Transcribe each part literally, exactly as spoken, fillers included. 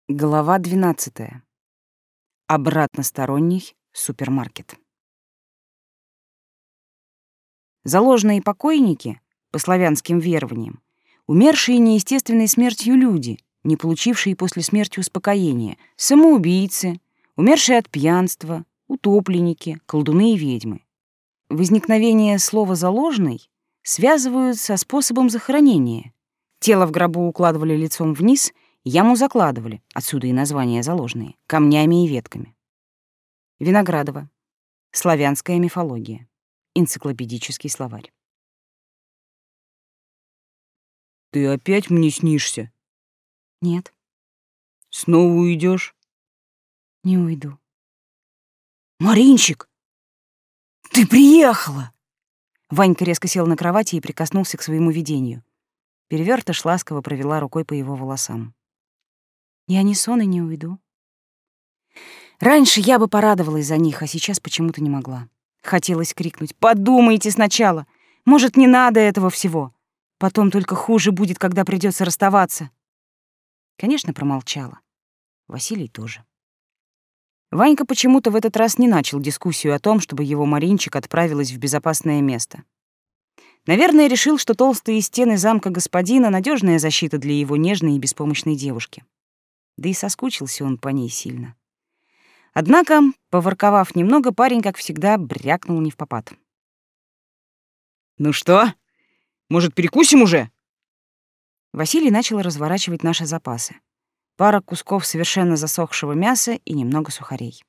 Глава двенадцатая. Обратносторонний супермаркет. Заложные покойники, по славянским верованиям, умершие неестественной смертью люди, не получившие после смерти успокоения, самоубийцы, умершие от пьянства, утопленники, колдуны и ведьмы. Возникновение слова «заложный» связывают со способом захоронения. Тело в гробу укладывали лицом вниз — яму закладывали, отсюда и названия заложные, камнями и ветками. Виноградова. Славянская мифология. Энциклопедический словарь. «Ты опять мне снишься?» «Нет». «Снова уйдешь?» «Не уйду». «Маринчик, ты приехала!» Ванька резко сел на кровати и прикоснулся к своему видению. Перевертыш ласково провела рукой по его волосам. «Я не сон и не уйду». Раньше я бы порадовалась за них, а сейчас почему-то не могла. Хотелось крикнуть: «Подумайте сначала! Может, не надо этого всего? Потом только хуже будет, когда придется расставаться». Конечно, промолчала. Василий тоже. Ванька почему-то в этот раз не начал дискуссию о том, чтобы его Маринчик отправилась в безопасное место. Наверное, решил, что толстые стены замка господина — надежная защита для его нежной и беспомощной девушки. Да и соскучился он по ней сильно. Однако, поворковав немного, парень, как всегда, брякнул невпопад. «Ну что, может, перекусим уже?» Василий начал разворачивать наши запасы. Пара кусков совершенно засохшего мяса и немного сухарей.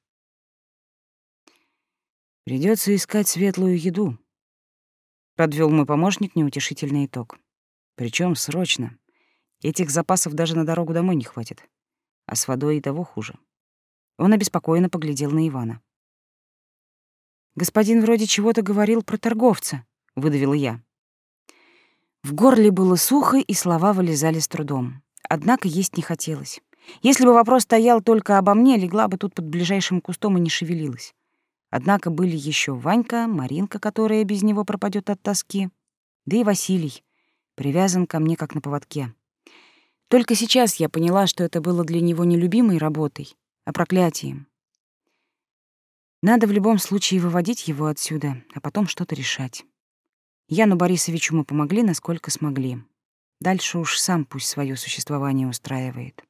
«Придётся искать светлую еду», — подвёл мой помощник неутешительный итог. «Причём срочно. Этих запасов даже на дорогу домой не хватит. А с водой и того хуже». Он обеспокоенно поглядел на Ивана. «Господин вроде чего-то говорил про торговца», — выдавила я. В горле было сухо, и слова вылезали с трудом. Однако есть не хотелось. Если бы вопрос стоял только обо мне, легла бы тут под ближайшим кустом и не шевелилась. Однако были еще Ванька, Маринка, которая без него пропадет от тоски, да и Василий, привязан ко мне как на поводке. Только сейчас я поняла, что это было для него не любимой работой, а проклятием. Надо в любом случае выводить его отсюда, а потом что-то решать. Яну Борисовичу мы помогли, насколько смогли. Дальше уж сам пусть свое существование устраивает.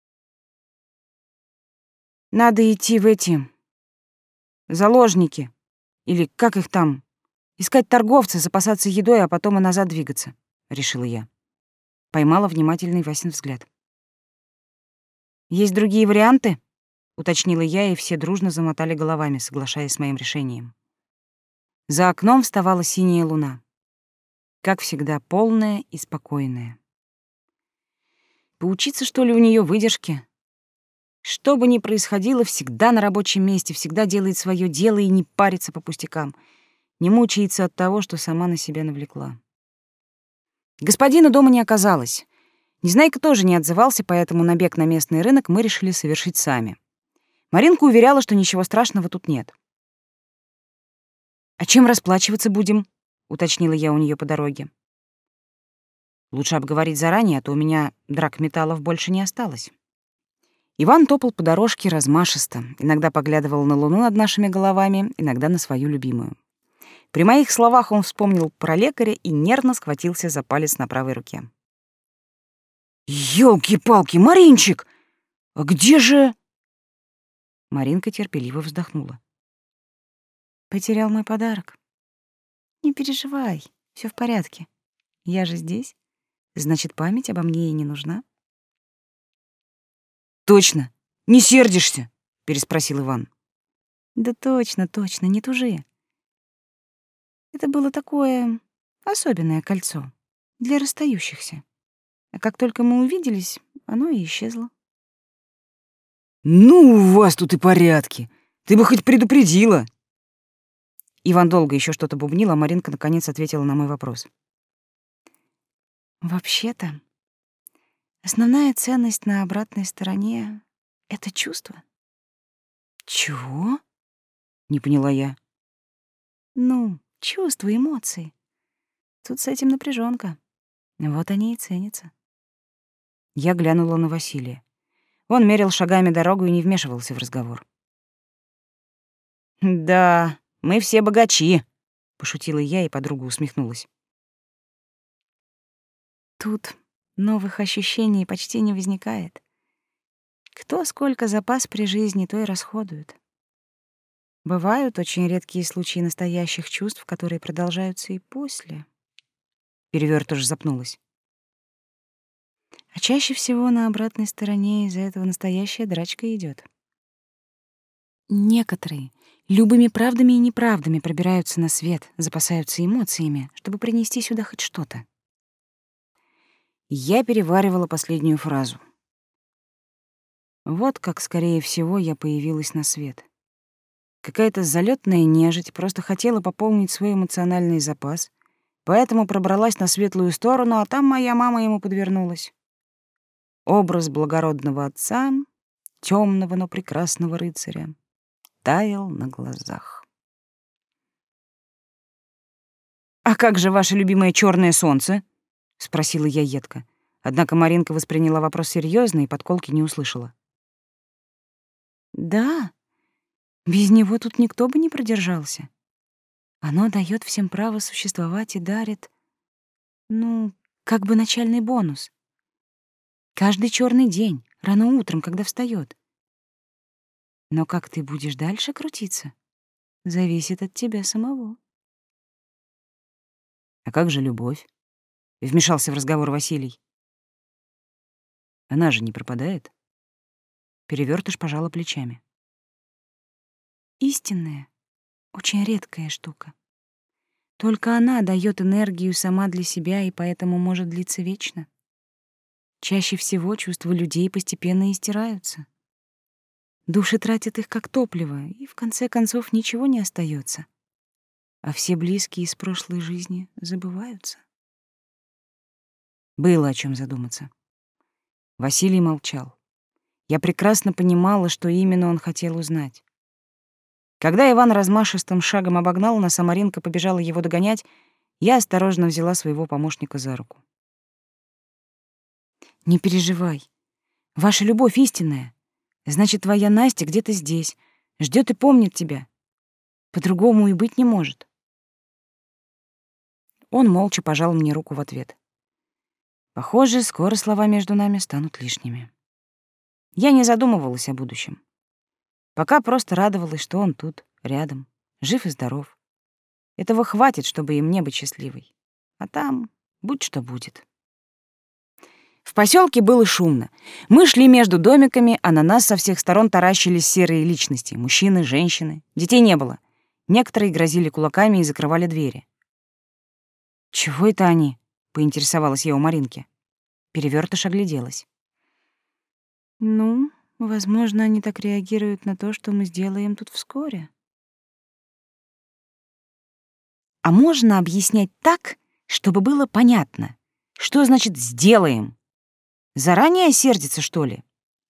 Надо идти в эти заложники, или как их там, искать торговца, запасаться едой, а потом и назад двигаться, — решила я. Поймала внимательный Васин взгляд. «Есть другие варианты?» — уточнила я, и все дружно замотали головами, соглашаясь с моим решением. За окном вставала синяя луна. Как всегда, полная и спокойная. Поучиться, что ли, у нее выдержки? Что бы ни происходило, всегда на рабочем месте, всегда делает свое дело и не парится по пустякам, не мучается от того, что сама на себя навлекла. Господина дома не оказалось. Незнайка тоже не отзывался, поэтому набег на местный рынок мы решили совершить сами. Маринка уверяла, что ничего страшного тут нет. «А чем расплачиваться будем?» — уточнила я у нее по дороге. «Лучше обговорить заранее, а то у меня драгметаллов больше не осталось». Иван топал по дорожке размашисто, иногда поглядывал на луну над нашими головами, иногда на свою любимую. При моих словах он вспомнил про лекаря и нервно схватился за палец на правой руке. «Ёлки-палки, Маринчик! А где же...» Маринка терпеливо вздохнула. «Потерял мой подарок. Не переживай, все в порядке. Я же здесь. Значит, память обо мне и не нужна». «Точно, не сердишься?» — переспросил Иван. «Да точно, точно, не тужи. Это было такое особенное кольцо для расстающихся. А как только мы увиделись, оно и исчезло». «Ну, у вас тут и порядки. Ты бы хоть предупредила». Иван долго еще что-то бубнил, а Маринка наконец ответила на мой вопрос. «Вообще-то, основная ценность на обратной стороне — это чувство». «Чего?» — не поняла я. «Ну, чувства, эмоции. Тут с этим напряженка. Вот они и ценятся». Я глянула на Василия. Он мерил шагами дорогу и не вмешивался в разговор. «Да, мы все богачи», — пошутила я, и подруга усмехнулась. Тут новых ощущений почти не возникает. Кто сколько запас при жизни, то и расходует. Бывают очень редкие случаи настоящих чувств, которые продолжаются и после. Перевёртыш запнулась. А чаще всего на обратной стороне из-за этого настоящая драчка идёт. Некоторые любыми правдами и неправдами пробираются на свет, запасаются эмоциями, чтобы принести сюда хоть что-то. Я переваривала последнюю фразу. Вот как, скорее всего, я появилась на свет. Какая-то залетная нежить просто хотела пополнить свой эмоциональный запас, поэтому пробралась на светлую сторону, а там моя мама ему подвернулась. Образ благородного отца, темного, но прекрасного рыцаря, таял на глазах. «А как же ваше любимое черное солнце?» — спросила я едко. Однако Маринка восприняла вопрос серьезно и подколки не услышала. Да, без него тут никто бы не продержался. Оно дает всем право существовать и дарит, ну, как бы начальный бонус. Каждый черный день, рано утром, когда встает. Но как ты будешь дальше крутиться, зависит от тебя самого. «А как же любовь?» — вмешался в разговор Василий. «Она же не пропадает?» Перевёртыш пожала плечами. Истинная, очень редкая штука. Только она дает энергию сама для себя и поэтому может длиться вечно. Чаще всего чувства людей постепенно истираются. Души тратят их как топливо, и в конце концов ничего не остается. А все близкие из прошлой жизни забываются. Было о чем задуматься. Василий молчал. Я прекрасно понимала, что именно он хотел узнать. Когда Иван размашистым шагом обогнал нас, а Маринка побежала его догонять, я осторожно взяла своего помощника за руку. «Не переживай. Ваша любовь истинная. Значит, твоя Настя где-то здесь, ждет и помнит тебя. По-другому и быть не может». Он молча пожал мне руку в ответ. Похоже, скоро слова между нами станут лишними. Я не задумывалась о будущем. Пока просто радовалась, что он тут, рядом, жив и здоров. Этого хватит, чтобы и мне быть счастливой. А там будь что будет. В поселке было шумно. Мы шли между домиками, а на нас со всех сторон таращились серые личности — мужчины, женщины. Детей не было. Некоторые грозили кулаками и закрывали двери. «Чего это они?» — поинтересовалась я у Маринки. Перевёртыш огляделась. «Ну, возможно, они так реагируют на то, что мы сделаем тут вскоре». «А можно объяснять так, чтобы было понятно? Что значит «сделаем»? Заранее сердится, что ли?»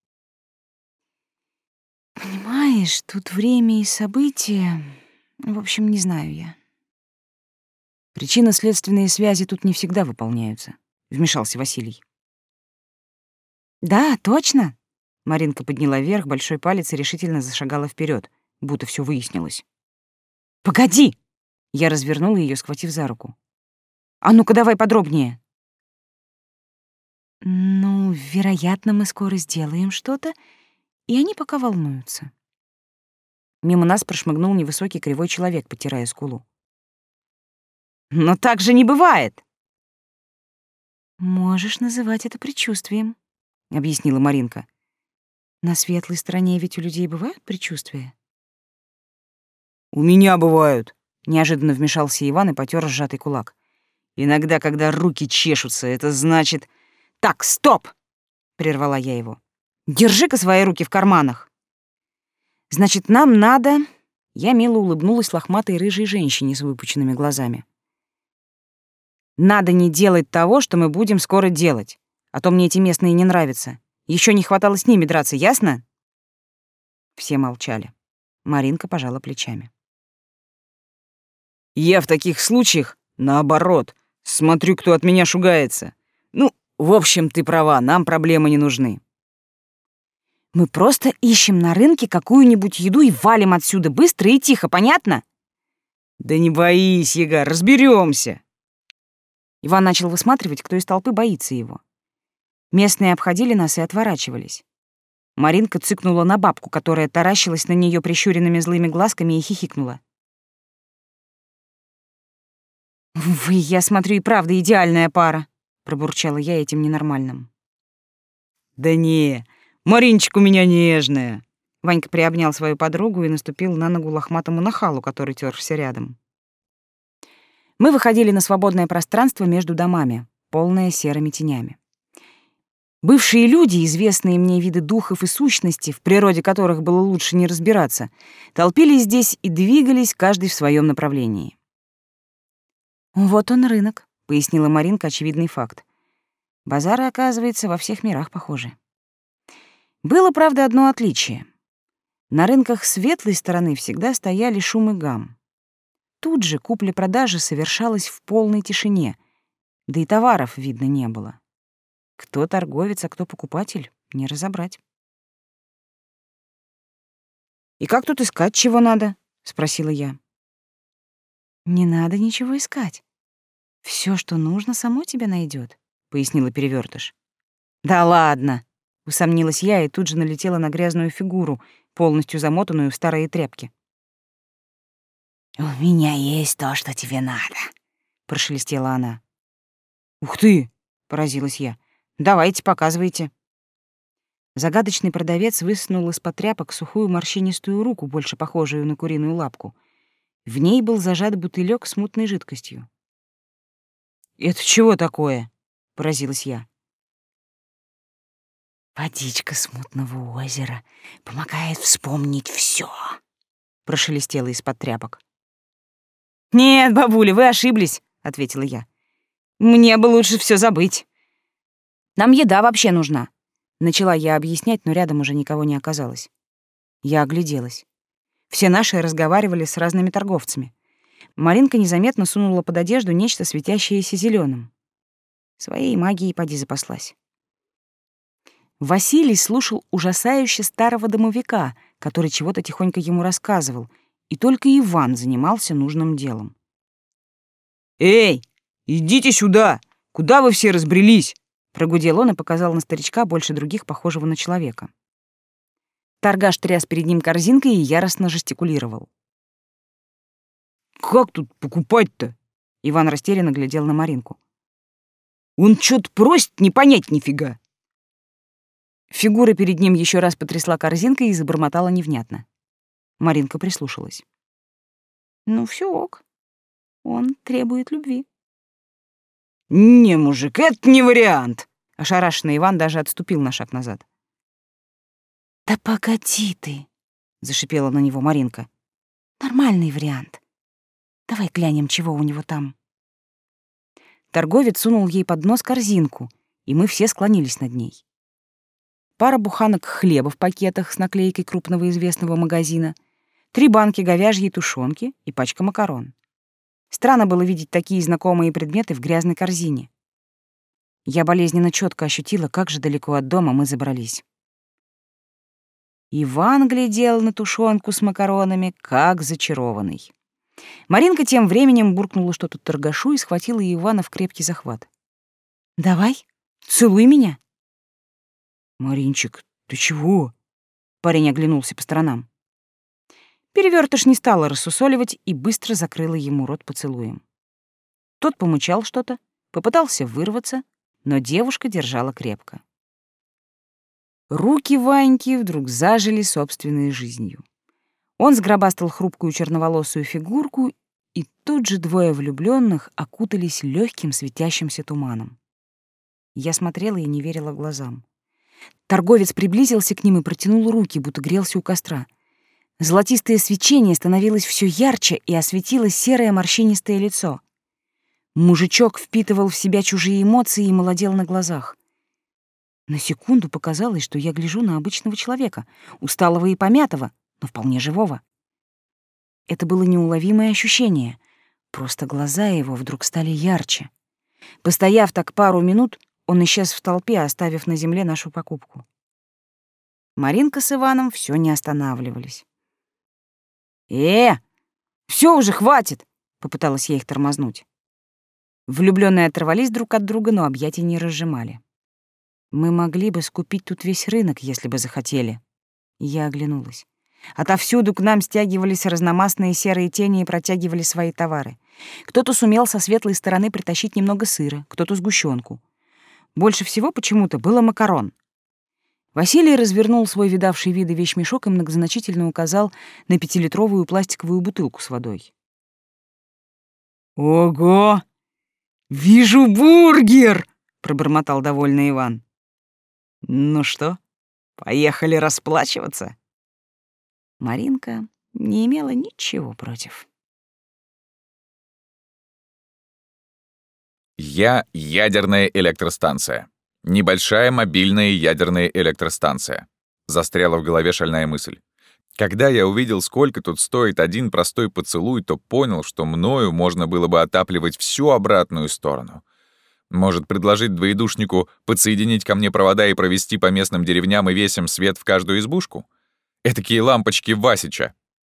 «Понимаешь, тут время и события... В общем, не знаю я». «Причинно-следственные связи тут не всегда выполняются», — вмешался Василий. «Да, точно!» Маринка подняла вверх большой палец и решительно зашагала вперед, будто все выяснилось. «Погоди!» — я развернула ее, схватив за руку. «А ну-ка давай подробнее!» «Ну, вероятно, мы скоро сделаем что-то, и они пока волнуются». Мимо нас прошмыгнул невысокий кривой человек, потирая скулу. «Но так же не бывает!» «Можешь называть это предчувствием», — объяснила Маринка. «На светлой стороне ведь у людей бывают предчувствия?» «У меня бывают», — неожиданно вмешался Иван и потер сжатый кулак. «Иногда, когда руки чешутся, это значит...» «Так, стоп!» — прервала я его. «Держи-ка свои руки в карманах!» «Значит, нам надо...» Я мило улыбнулась лохматой рыжей женщине с выпученными глазами. «Надо не делать того, что мы будем скоро делать, а то мне эти местные не нравятся. Еще не хватало с ними драться, ясно?» Все молчали. Маринка пожала плечами. «Я в таких случаях, наоборот, смотрю, кто от меня шугается. Ну, в общем, ты права, нам проблемы не нужны». Мы просто ищем на рынке какую-нибудь еду и валим отсюда быстро и тихо, понятно? Да не боись, Яга, разберемся. Иван начал высматривать, кто из толпы боится его. Местные обходили нас и отворачивались. Маринка цыкнула на бабку, которая таращилась на нее прищуренными злыми глазками и хихикнула. «Вы, я смотрю, и правда идеальная пара», — пробурчала я этим ненормальным. «Да не, Маринчик у меня нежная». Ванька приобнял свою подругу и наступил на ногу лохматому нахалу, который тёрся рядом. Мы выходили на свободное пространство между домами, полное серыми тенями. Бывшие люди, известные мне виды духов и сущностей, в природе которых было лучше не разбираться, толпились здесь и двигались каждый в своем направлении. «Вот он, рынок», — пояснила Маринка очевидный факт. «Базары, оказывается, во всех мирах похожи». Было, правда, одно отличие. На рынках светлой стороны всегда стояли шум и гам. Тут же купля-продажа совершалась в полной тишине, да и товаров видно не было. Кто торговец, а кто покупатель, не разобрать. «И как тут искать, чего надо?» — спросила я. «Не надо ничего искать. Все, что нужно, само тебя найдет, пояснила Перевертыш. «Да ладно!» — усомнилась я и тут же налетела на грязную фигуру, полностью замотанную в старые тряпки. «У меня есть то, что тебе надо», — прошелестела она. «Ух ты!» — поразилась я. «Давайте, показывайте». Загадочный продавец высунул из-под тряпок сухую морщинистую руку, больше похожую на куриную лапку. В ней был зажат бутылек с мутной жидкостью. «Это чего такое?» — поразилась я. «Водичка с мутного озера помогает вспомнить все», — прошелестело из-под тряпок. «Нет, бабуля, вы ошиблись», — ответила я. «Мне бы лучше все забыть. Нам еда вообще нужна». Начала я объяснять, но рядом уже никого не оказалось. Я огляделась. Все наши разговаривали с разными торговцами. Маринка незаметно сунула под одежду нечто светящееся зеленым. Своей магией поди запаслась. Василий слушал ужасающе старого домовика, который чего-то тихонько ему рассказывал, и только Иван занимался нужным делом. «Эй, идите сюда! Куда вы все разбрелись?» Прогудел он и показал на старичка, больше других похожего на человека. Торгаш тряс перед ним корзинкой и яростно жестикулировал. «Как тут покупать-то?» Иван растерянно глядел на Маринку. «Он чё-то просит, не понять нифига». Фигура перед ним еще раз потрясла корзинкой и забормотала невнятно. Маринка прислушалась. «Ну все ок. Он требует любви». «Не, мужик, это не вариант!» Ошарашенный Иван даже отступил на шаг назад. «Да погоди ты!» — зашипела на него Маринка. «Нормальный вариант. Давай глянем, чего у него там». Торговец сунул ей под нос корзинку, и мы все склонились над ней. Пара буханок хлеба в пакетах с наклейкой крупного известного магазина, три банки говяжьей тушенки и пачка макарон. Странно было видеть такие знакомые предметы в грязной корзине. Я болезненно четко ощутила, как же далеко от дома мы забрались. Иван глядел на тушенку с макаронами, как зачарованный. Маринка тем временем буркнула что-то торгашу и схватила Ивана в крепкий захват. «Давай, целуй меня». «Маринчик, ты чего?» Парень оглянулся по сторонам. Перевертыш не стала рассусоливать и быстро закрыла ему рот поцелуем. Тот помычал что-то, попытался вырваться, но девушка держала крепко. Руки Ваньки вдруг зажили собственной жизнью. Он сгробастал хрупкую черноволосую фигурку, и тут же двое влюбленных окутались легким светящимся туманом. Я смотрела и не верила глазам. Торговец приблизился к ним и протянул руки, будто грелся у костра. Золотистое свечение становилось все ярче и осветило серое морщинистое лицо. Мужичок впитывал в себя чужие эмоции и молодел на глазах. На секунду показалось, что я гляжу на обычного человека, усталого и помятого, но вполне живого. Это было неуловимое ощущение, просто глаза его вдруг стали ярче. Постояв так пару минут, он исчез в толпе, оставив на земле нашу покупку. Маринка с Иваном все не останавливались. «Э, все уже, хватит!» — попыталась я их тормознуть. Влюбленные оторвались друг от друга, но объятия не разжимали. «Мы могли бы скупить тут весь рынок, если бы захотели». Я оглянулась. Отовсюду к нам стягивались разномастные серые тени и протягивали свои товары. Кто-то сумел со светлой стороны притащить немного сыра, кто-то сгущенку. Больше всего почему-то было макарон. Василий развернул свой видавший виды вещмешок и многозначительно указал на пятилитровую пластиковую бутылку с водой. «Ого! Вижу бургер!» — пробормотал довольный Иван. «Ну что, поехали расплачиваться?» Маринка не имела ничего против. Я — ядерная электростанция. Небольшая мобильная ядерная электростанция. Застряла в голове шальная мысль. Когда я увидел, сколько тут стоит один простой поцелуй, то понял, что мною можно было бы отапливать всю обратную сторону. Может, предложить двоедушнику подсоединить ко мне провода и провести по местным деревням и весям свет в каждую избушку? Этакие лампочки Васича.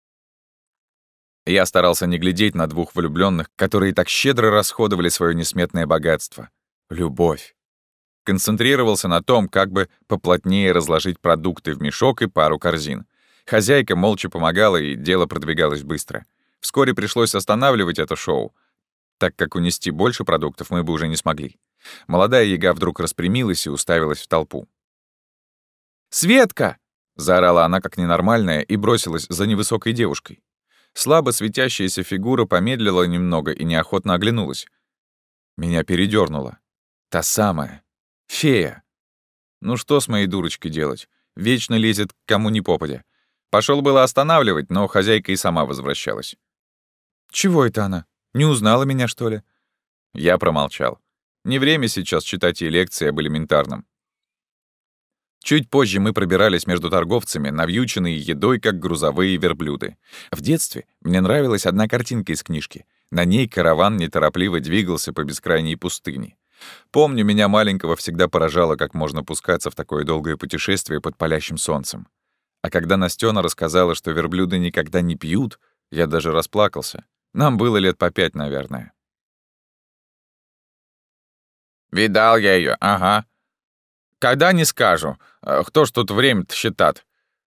Я старался не глядеть на двух влюбленных, которые так щедро расходовали свое несметное богатство — любовь. Концентрировался на том, как бы поплотнее разложить продукты в мешок и пару корзин. Хозяйка молча помогала, и дело продвигалось быстро. Вскоре пришлось останавливать это шоу, так как унести больше продуктов мы бы уже не смогли. Молодая яга вдруг распрямилась и уставилась в толпу. «Светка!» — заорала она как ненормальная и бросилась за невысокой девушкой. Слабо светящаяся фигура помедлила немного и неохотно оглянулась. Меня передёрнуло. Та самая. Фея. Ну что с моей дурочкой делать? Вечно лезет к кому ни попадя. Пошёл было останавливать, но хозяйка и сама возвращалась. «Чего это она? Не узнала меня, что ли?» Я промолчал. Не время сейчас читать ей лекции об элементарном. Чуть позже мы пробирались между торговцами, навьюченные едой, как грузовые верблюды. В детстве мне нравилась одна картинка из книжки. На ней караван неторопливо двигался по бескрайней пустыне. Помню, меня маленького всегда поражало, как можно пускаться в такое долгое путешествие под палящим солнцем. А когда Настёна рассказала, что верблюды никогда не пьют, я даже расплакался. Нам было лет по пять, наверное. «Видал я её, ага. Когда не скажу. Кто ж тут время-то считат?»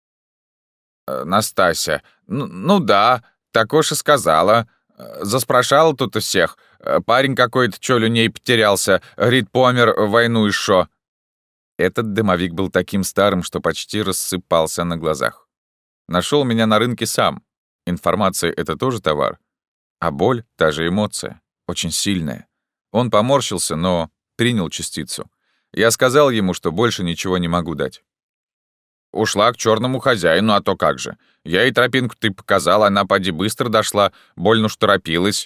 «Настасья. Ну, ну да, так уж и сказала. Заспрашала тут и всех. Парень какой-то, чё люней потерялся. Говорит, помер в войну и шо». Этот дымовик был таким старым, что почти рассыпался на глазах. Нашёл меня на рынке сам. Информация — это тоже товар. А боль — та же эмоция. Очень сильная. Он поморщился, но принял частицу. Я сказал ему, что больше ничего не могу дать. «Ушла к черному хозяину, а то как же. Я ей тропинку ты показал, она поди быстро дошла, больно уж торопилась».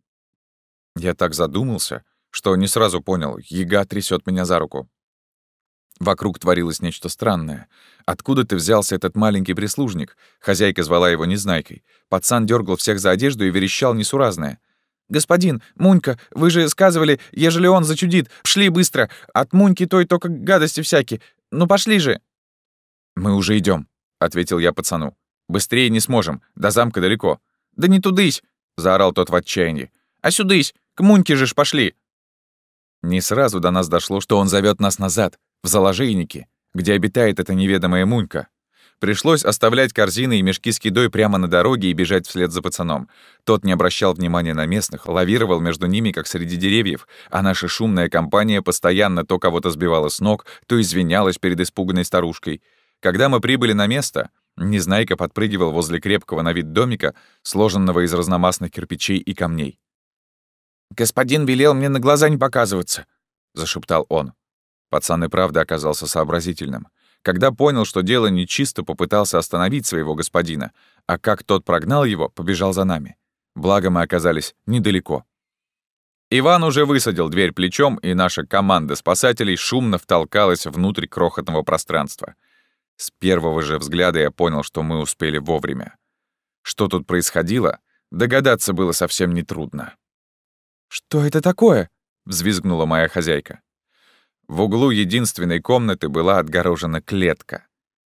Я так задумался, что не сразу понял, яга трясет меня за руку. Вокруг творилось нечто странное. Откуда-то взялся этот маленький прислужник. Хозяйка звала его Незнайкой. Пацан дергал всех за одежду и верещал несуразное. «Господин, Мунька, вы же сказывали, ежели он зачудит, пшли быстро. От Муньки той только гадости всякие. Ну пошли же!» «Мы уже идем, ответил я пацану. «Быстрее не сможем, до замка далеко». «Да не тудысь!» — заорал тот в отчаянии. «А сюдысь, к Муньке же ж пошли!» Не сразу до нас дошло, что он зовет нас назад, в заложейники, где обитает эта неведомая Мунька. Пришлось оставлять корзины и мешки с едой прямо на дороге и бежать вслед за пацаном. Тот не обращал внимания на местных, лавировал между ними, как среди деревьев, а наша шумная компания постоянно то кого-то сбивала с ног, то извинялась перед испуганной старушкой. Когда мы прибыли на место, Незнайка подпрыгивал возле крепкого на вид домика, сложенного из разномастных кирпичей и камней. «Господин велел мне на глаза не показываться», — зашептал он. Пацан и правда оказался сообразительным. Когда понял, что дело нечисто, попытался остановить своего господина, а как тот прогнал его, побежал за нами. Благо мы оказались недалеко. Иван уже высадил дверь плечом, и наша команда спасателей шумно втолкалась внутрь крохотного пространства. С первого же взгляда я понял, что мы успели вовремя. Что тут происходило, догадаться было совсем нетрудно. «Что это такое?» — взвизгнула моя хозяйка. В углу единственной комнаты была отгорожена клетка.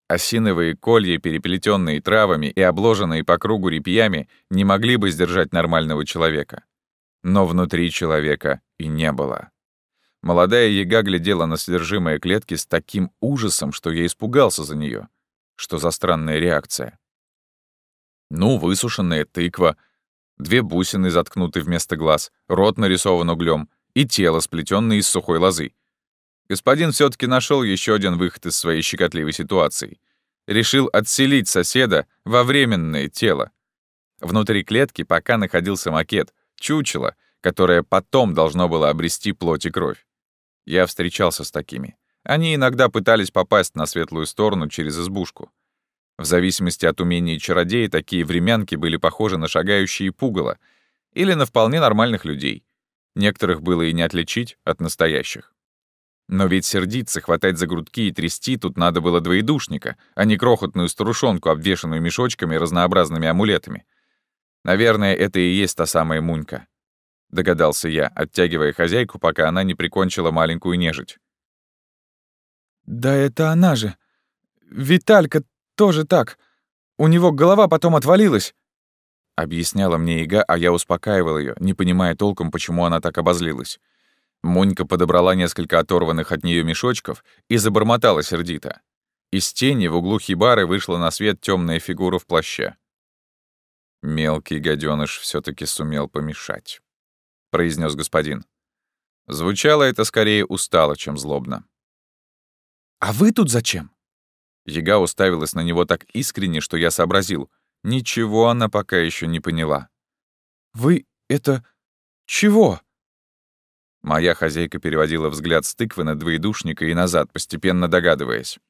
Осиновые колья, переплетенные травами и обложенные по кругу репьями, не могли бы сдержать нормального человека. Но внутри человека и не было. Молодая яга глядела на содержимое клетки с таким ужасом, что я испугался за нее. Что за странная реакция? Ну, высушенная тыква, две бусины, заткнуты вместо глаз, рот нарисован углем и тело, сплетенное из сухой лозы. Господин все-таки нашел еще один выход из своей щекотливой ситуации. Решил отселить соседа во временное тело. Внутри клетки пока находился макет, чучело, которое потом должно было обрести плоть и кровь. Я встречался с такими. Они иногда пытались попасть на светлую сторону через избушку. В зависимости от умения чародея, такие времянки были похожи на шагающие пугало или на вполне нормальных людей. Некоторых было и не отличить от настоящих. Но ведь сердиться, хватать за грудки и трясти тут надо было двоедушника, а не крохотную старушонку, обвешанную мешочками и разнообразными амулетами. Наверное, это и есть та самая Мунька. Догадался я, оттягивая хозяйку, пока она не прикончила маленькую нежить. «Да это она же. Виталька тоже так. У него голова потом отвалилась», — объясняла мне яга, а я успокаивал ее, не понимая толком, почему она так обозлилась. Мунька подобрала несколько оторванных от нее мешочков и забормотала сердито. Из тени в углу хибары вышла на свет темная фигура в плаще. «Мелкий гаденыш все-таки сумел помешать», — произнес господин. Звучало это скорее устало, чем злобно. «А вы тут зачем?» Яга уставилась на него так искренне, что я сообразил. Ничего она пока еще не поняла. «Вы это... чего?» Моя хозяйка переводила взгляд с тыквы на двоедушника и назад, постепенно догадываясь.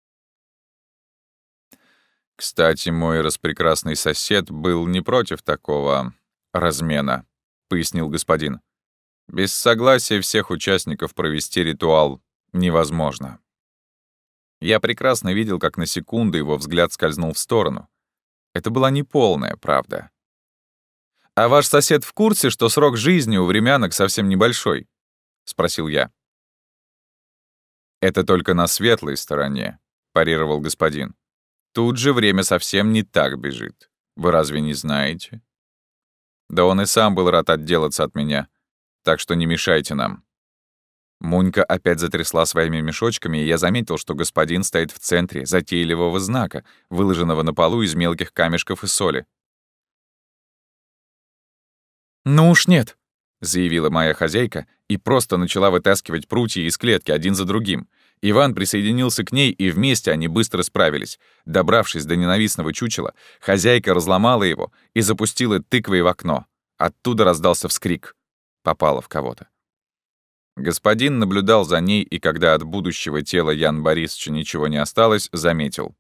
«Кстати, мой распрекрасный сосед был не против такого размена», — пояснил господин. «Без согласия всех участников провести ритуал невозможно». Я прекрасно видел, как на секунду его взгляд скользнул в сторону. Это была неполная правда. «А ваш сосед в курсе, что срок жизни у времянок совсем небольшой?» — спросил я. «Это только на светлой стороне», — парировал господин. «Тут же время совсем не так бежит. Вы разве не знаете?» Да он и сам был рад отделаться от меня, так что не мешайте нам. Мунька опять затрясла своими мешочками, и я заметил, что господин стоит в центре затейливого знака, выложенного на полу из мелких камешков и соли. «Ну уж нет», — заявила моя хозяйка и просто начала вытаскивать прутья из клетки один за другим. Иван присоединился к ней, и вместе они быстро справились. Добравшись до ненавистного чучела, хозяйка разломала его и запустила тыквой в окно. Оттуда раздался вскрик. Попала в кого-то. Господин наблюдал за ней, и когда от будущего тела Ян Борисовича ничего не осталось, заметил.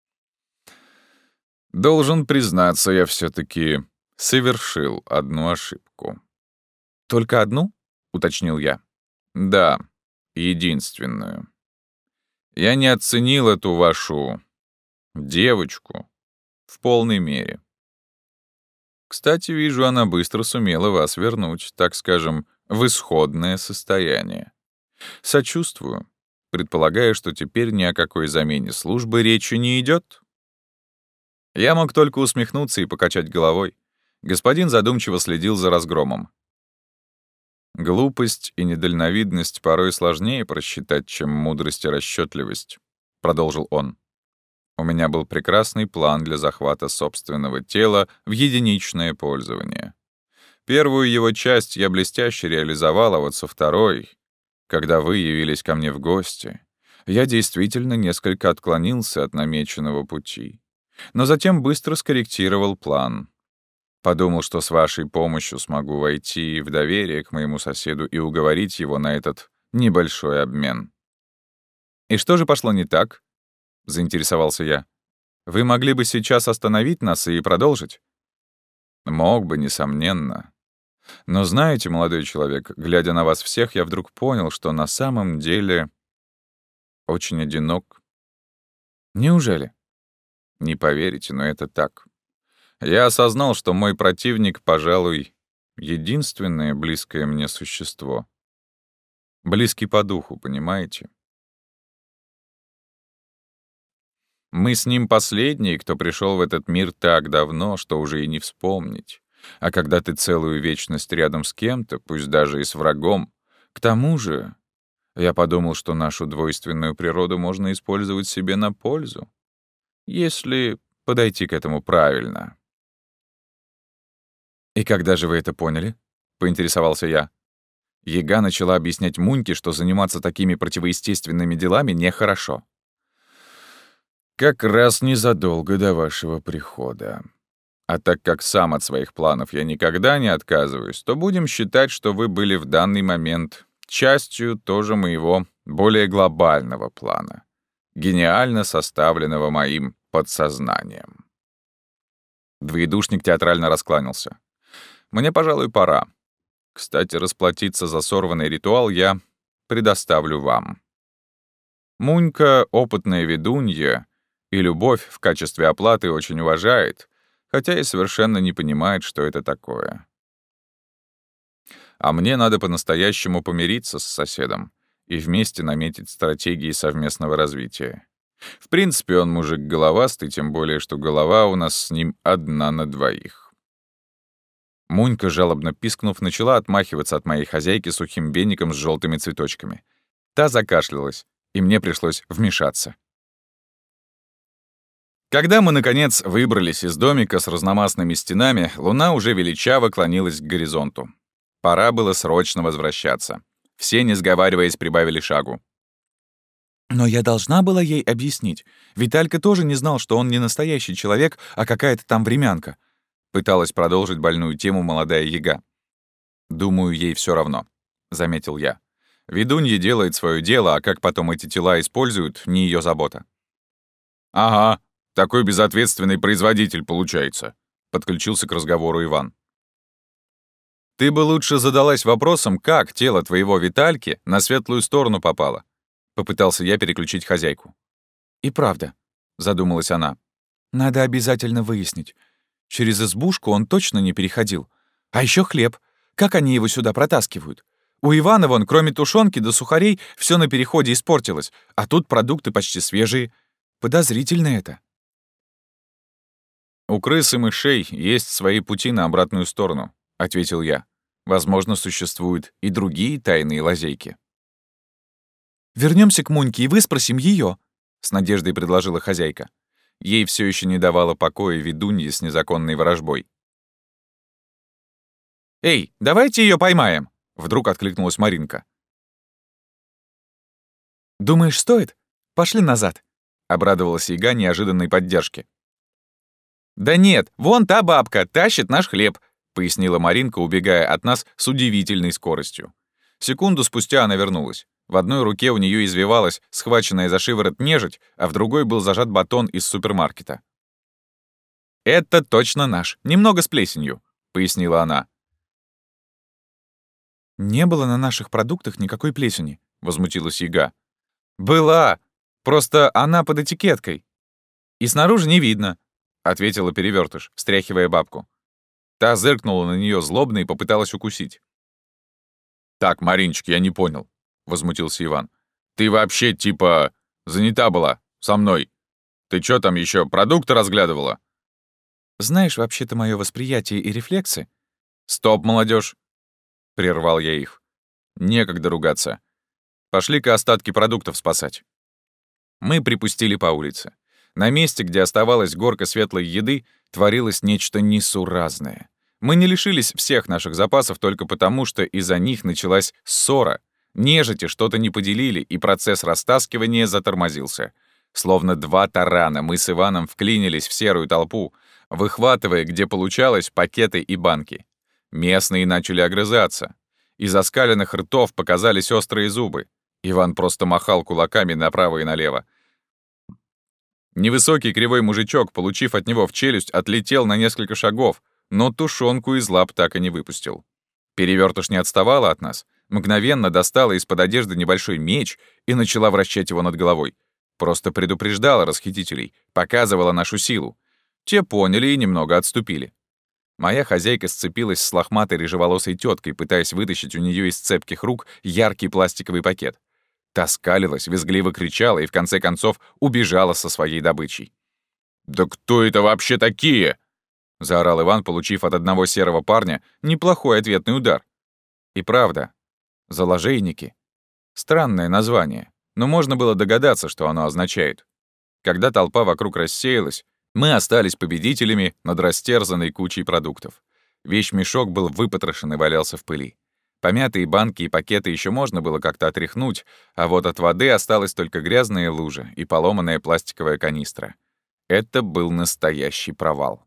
«Должен признаться, я все-таки совершил одну ошибку». «Только одну?» — уточнил я. «Да, единственную. Я не оценил эту вашу девочку в полной мере. Кстати, вижу, она быстро сумела вас вернуть, так скажем, в исходное состояние. Сочувствую. Предполагаю, что теперь ни о какой замене службы речи не идет». Я мог только усмехнуться и покачать головой. Господин задумчиво следил за разгромом. «Глупость и недальновидность порой сложнее просчитать, чем мудрость и расчетливость», — продолжил он. «У меня был прекрасный план для захвата собственного тела в единичное пользование. Первую его часть я блестяще реализовал, а вот со второй, когда вы явились ко мне в гости, я действительно несколько отклонился от намеченного пути, но затем быстро скорректировал план. Подумал, что с вашей помощью смогу войти в доверие к моему соседу и уговорить его на этот небольшой обмен». «И что же пошло не так?» — заинтересовался я. «Вы могли бы сейчас остановить нас и продолжить?» «Мог бы, несомненно. Но знаете, молодой человек, глядя на вас всех, я вдруг понял, что на самом деле очень одинок». «Неужели?» «Не поверите, но это так. Я осознал, что мой противник, пожалуй, единственное близкое мне существо. Близкий по духу, понимаете? Мы с ним последние, кто пришел в этот мир так давно, что уже и не вспомнить. А когда ты целую вечность рядом с кем-то, пусть даже и с врагом, к тому же я подумал, что нашу двойственную природу можно использовать себе на пользу, если подойти к этому правильно. «И когда же вы это поняли?» — поинтересовался я. Яга начала объяснять Муньке, что заниматься такими противоестественными делами нехорошо. «Как раз незадолго до вашего прихода. А так как сам от своих планов я никогда не отказываюсь, то будем считать, что вы были в данный момент частью тоже моего более глобального плана, гениально составленного моим подсознанием». Двоедушник театрально раскланялся. «Мне, пожалуй, пора. Кстати, расплатиться за сорванный ритуал я предоставлю вам. Мунька — опытная ведунья, и любовь в качестве оплаты очень уважает, хотя и совершенно не понимает, что это такое. А мне надо по-настоящему помириться с соседом и вместе наметить стратегии совместного развития. В принципе, он мужик головастый, тем более, что голова у нас с ним одна на двоих». Мунька, жалобно пискнув, начала отмахиваться от моей хозяйки сухим веником с желтыми цветочками. Та закашлялась, и мне пришлось вмешаться. Когда мы, наконец, выбрались из домика с разномастными стенами, луна уже величаво клонилась к горизонту. Пора было срочно возвращаться. Все, не сговариваясь, прибавили шагу. «Но я должна была ей объяснить. Виталька тоже не знал, что он не настоящий человек, а какая-то там времянка», — пыталась продолжить больную тему молодая яга. «Думаю, ей все равно», — заметил я. «Ведунья делает свое дело, а как потом эти тела используют, не ее забота». «Ага, такой безответственный производитель получается», — подключился к разговору Иван. «Ты бы лучше задалась вопросом, как тело твоего Витальки на светлую сторону попало», — попытался я переключить хозяйку. «И правда», — задумалась она, — «надо обязательно выяснить. Через избушку он точно не переходил. А еще хлеб. Как они его сюда протаскивают? У Ивана вон, кроме тушенки до сухарей, все на переходе испортилось, а тут продукты почти свежие. Подозрительно это». «У крыс и мышей есть свои пути на обратную сторону», — ответил я. «Возможно, существуют и другие тайные лазейки». Вернемся к Муньке и выспросим ее, с надеждой предложила хозяйка. Ей все еще не давала покоя ведунья с незаконной ворожбой. «Эй, давайте ее поймаем!» — вдруг откликнулась Маринка. «Думаешь, стоит? Пошли назад!» — обрадовалась яга неожиданной поддержке. «Да нет, вон та бабка тащит наш хлеб», — пояснила Маринка, убегая от нас с удивительной скоростью. Секунду спустя она вернулась. В одной руке у нее извивалась схваченная за шиворот нежить, а в другой был зажат батон из супермаркета. «Это точно наш, немного с плесенью», — пояснила она. «Не было на наших продуктах никакой плесени», — возмутилась яга. «Была, просто она под этикеткой. И снаружи не видно», — ответила Перевертыш, встряхивая бабку. Та зыркнула на нее злобно и попыталась укусить. «Так, Маринчик, я не понял», — возмутился Иван. «Ты вообще, типа, занята была со мной. Ты чё там еще продукты разглядывала?» «Знаешь, вообще-то мое восприятие и рефлексы...» «Стоп, молодежь! Прервал я их. «Некогда ругаться. Пошли-ка остатки продуктов спасать». Мы припустили по улице. На месте, где оставалась горка светлой еды, творилось нечто несуразное. Мы не лишились всех наших запасов только потому, что из-за них началась ссора. Нежити что-то не поделили, и процесс растаскивания затормозился. Словно два тарана мы с Иваном вклинились в серую толпу, выхватывая, где получалось, пакеты и банки. Местные начали огрызаться. Из оскаленных ртов показались острые зубы. Иван просто махал кулаками направо и налево. Невысокий кривой мужичок, получив от него в челюсть, отлетел на несколько шагов, но тушенку из лап так и не выпустил. Перевертыш не отставала от нас, мгновенно достала из-под одежды небольшой меч и начала вращать его над головой. Просто предупреждала расхитителей, показывала нашу силу. Те поняли и немного отступили. Моя хозяйка сцепилась с лохматой рыжеволосой теткой, пытаясь вытащить у нее из цепких рук яркий пластиковый пакет. Та скалилась, визгливо кричала и в конце концов убежала со своей добычей. «Да кто это вообще такие?» — заорал Иван, получив от одного серого парня неплохой ответный удар. И правда, заложейники — странное название, но можно было догадаться, что оно означает. Когда толпа вокруг рассеялась, мы остались победителями над растерзанной кучей продуктов. Вещмешок был выпотрошен и валялся в пыли. Помятые банки и пакеты еще можно было как-то отряхнуть, а вот от воды осталась только грязная лужа и поломанная пластиковая канистра. Это был настоящий провал.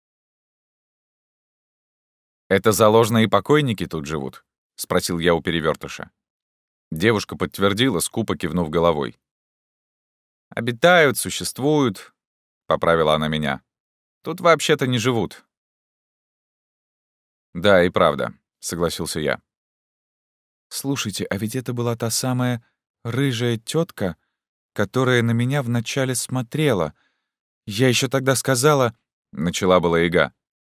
«Это заложные покойники тут живут?» — спросил я у Перевертыша. Девушка подтвердила, скупо кивнув головой. «Обитают, существуют», — поправила она меня. «Тут вообще-то не живут». «Да, и правда», — согласился я. «Слушайте, а ведь это была та самая рыжая тетка, которая на меня вначале смотрела. Я еще тогда сказала...» — начала была Ига.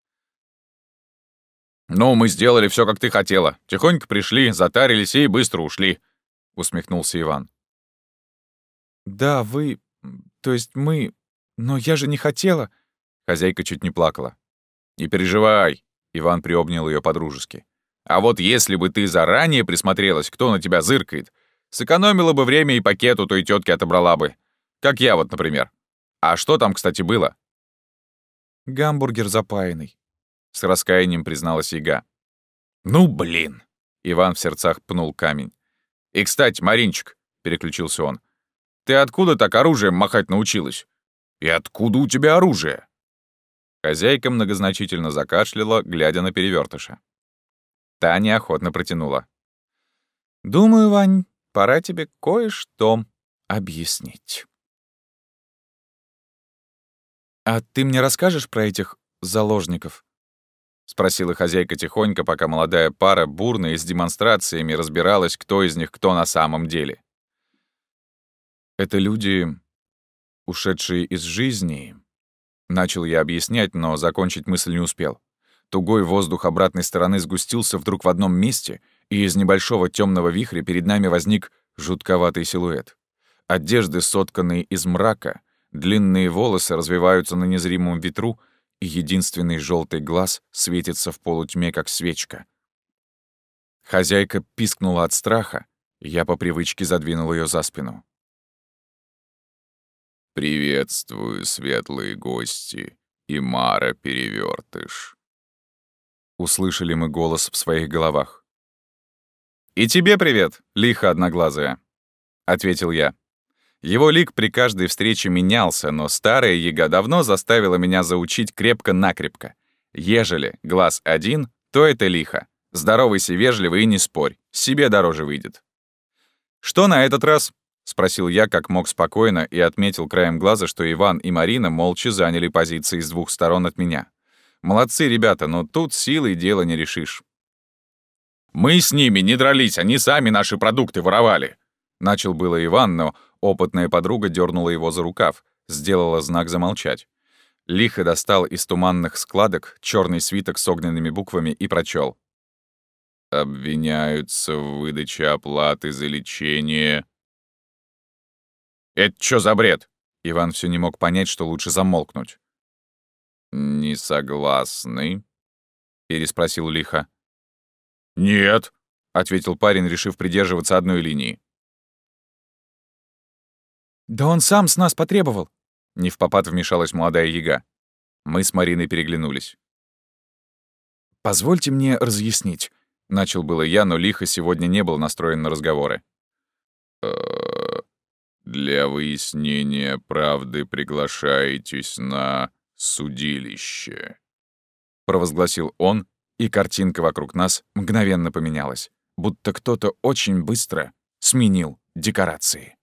«Ну, мы сделали все, как ты хотела. Тихонько пришли, затарились и быстро ушли», — усмехнулся Иван. «Да, вы... то есть мы... но я же не хотела...» Хозяйка чуть не плакала. «Не переживай», — Иван приобнял ее по-дружески. «А вот если бы ты заранее присмотрелась, кто на тебя зыркает, сэкономила бы время и пакет у той тетки отобрала бы. Как я вот, например. А что там, кстати, было?» «Гамбургер запаянный», — с раскаянием призналась Яга. «Ну, блин!» — Иван в сердцах пнул камень. «И, кстати, Маринчик», — переключился он, — «ты откуда так оружием махать научилась? И откуда у тебя оружие?» Хозяйка многозначительно закашляла, глядя на Перевертыша. Та неохотно протянула. «Думаю, Вань, пора тебе кое-что объяснить». «А ты мне расскажешь про этих заложников?» — спросила хозяйка тихонько, пока молодая пара бурно и с демонстрациями разбиралась, кто из них кто на самом деле. «Это люди, ушедшие из жизни», — начал я объяснять, но закончить мысль не успел. Тугой воздух обратной стороны сгустился вдруг в одном месте, и из небольшого темного вихря перед нами возник жутковатый силуэт. Одежды, сотканные из мрака, длинные волосы развиваются на незримом ветру, и единственный желтый глаз светится в полутьме, как свечка. Хозяйка пискнула от страха, и я по привычке задвинул ее за спину. «Приветствую, светлые гости, и Мара Перевертыш», — услышали мы голос в своих головах. «И тебе привет, лиха одноглазая», — ответил я. Его лик при каждой встрече менялся, но старая яга давно заставила меня заучить крепко-накрепко. Ежели глаз один, то это лихо. Здоровайся вежливо и не спорь, себе дороже выйдет. «Что на этот раз?» — спросил я как мог спокойно и отметил краем глаза, что Иван и Марина молча заняли позиции с двух сторон от меня. Молодцы ребята, но тут силой дело не решишь. «Мы с ними не дрались, они сами наши продукты воровали!» Начал было Иван, но опытная подруга дернула его за рукав, сделала знак замолчать. Лихо достал из туманных складок черный свиток с огненными буквами и прочел. «Обвиняются в выдаче оплаты за лечение...» «Это что за бред?» Иван все не мог понять, что лучше замолкнуть. «Не согласны?» — переспросил лихо. «Нет», — ответил парень, решив придерживаться одной линии. «Да он сам с нас потребовал!» — невпопад вмешалась молодая яга. Мы с Мариной переглянулись. «Позвольте мне разъяснить», — начал было я, но лихо сегодня не был настроен на разговоры. «Для выяснения правды приглашаетесь на судилище», — провозгласил он, и картинка вокруг нас мгновенно поменялась, будто кто-то очень быстро сменил декорации.